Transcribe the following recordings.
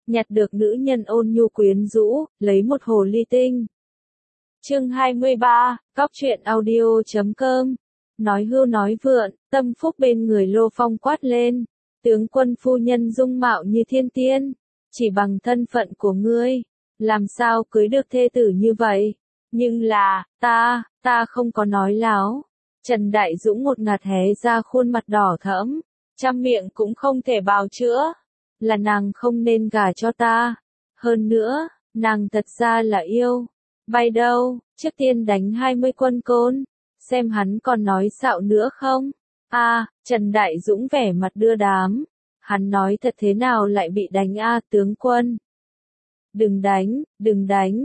nhặt được nữ nhân ôn nhu quyến rũ, lấy một hồ ly tinh. Chương 23, Cóc truyện audio.com. Nói hưu nói vượn, tâm phúc bên người Lô Phong quát lên. Tướng quân phu nhân dung mạo như thiên tiên, chỉ bằng thân phận của ngươi, làm sao cưới được thê tử như vậy? Nhưng là, ta không có nói láo. Trần Đại Dũng ngột ngạt hé ra khuôn mặt đỏ thẫm, trăm miệng cũng không thể bào chữa. Là nàng không nên gả cho ta. Hơn nữa, nàng thật ra là yêu. Bay đâu, trước tiên đánh 20 quân côn, xem hắn còn nói xạo nữa không? Trần Đại Dũng vẻ mặt đưa đám. Hắn nói thật thế nào lại bị đánh tướng quân? Đừng đánh,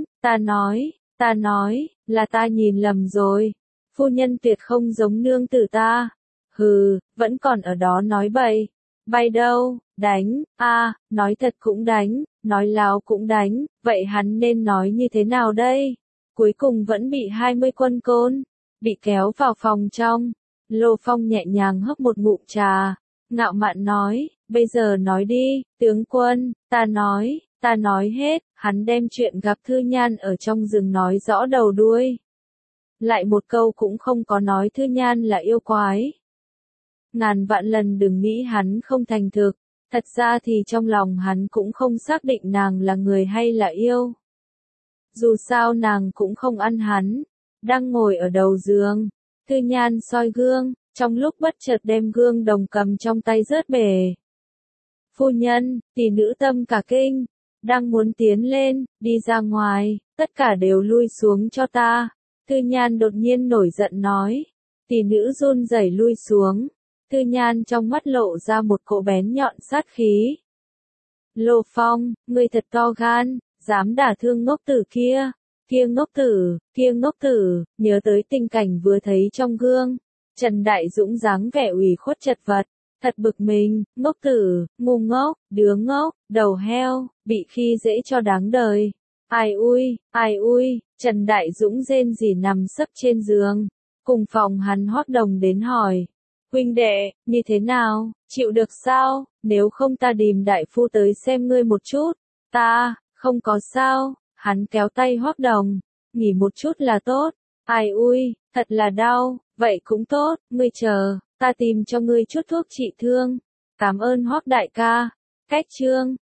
ta nói, là ta nhìn lầm rồi. Phu nhân tuyệt không giống nương tử ta. Hừ, vẫn còn ở đó nói bậy. Bay đâu, đánh, nói thật cũng đánh, nói láo cũng đánh, vậy hắn nên nói như thế nào đây? Cuối cùng vẫn bị 20 quân côn, bị kéo vào phòng trong. Lô Phong nhẹ nhàng hấp một ngụm trà, ngạo mạn nói, bây giờ nói đi, tướng quân, ta nói hết, hắn đem chuyện gặp Thư Nhan ở trong rừng nói rõ đầu đuôi. Lại một câu cũng không có nói Thư Nhan là yêu quái. Ngàn vạn lần đừng nghĩ hắn không thành thực, thật ra thì trong lòng hắn cũng không xác định nàng là người hay là yêu. Dù sao nàng cũng không ăn hắn, đang ngồi ở đầu giường, Thư Nhan soi gương, trong lúc bất chợt đem gương đồng cầm trong tay rớt bể. Phu nhân, tỷ nữ tâm cả kinh, đang muốn tiến lên, đi ra ngoài, tất cả đều lui xuống cho ta. Thư Nhan đột nhiên nổi giận nói, tỷ nữ run rẩy lui xuống. Thư Nhan trong mắt lộ ra một cỗ bén nhọn sát khí. Lô Phong, ngươi thật to gan, dám đả thương ngốc tử kia. Kia ngốc tử, nhớ tới tình cảnh vừa thấy trong gương. Trần Đại Dũng dáng vẻ ủy khuất chật vật, thật bực mình, ngốc tử, ngu ngốc, đứa ngốc, đầu heo, bị khi dễ cho đáng đời. Ai ui, Trần Đại Dũng rên rỉ nằm sấp trên giường, cùng phòng hắn Hoắc Đồng đến hỏi. Huynh đệ, như thế nào, chịu được sao, nếu không ta đìm đại phu tới xem ngươi một chút. Ta, không có sao, hắn kéo tay Hoắc Đồng, nghỉ một chút là tốt. Ai ui, thật là đau, vậy cũng tốt, ngươi chờ, ta tìm cho ngươi chút thuốc trị thương. Cảm ơn Hoắc đại ca. Cách chương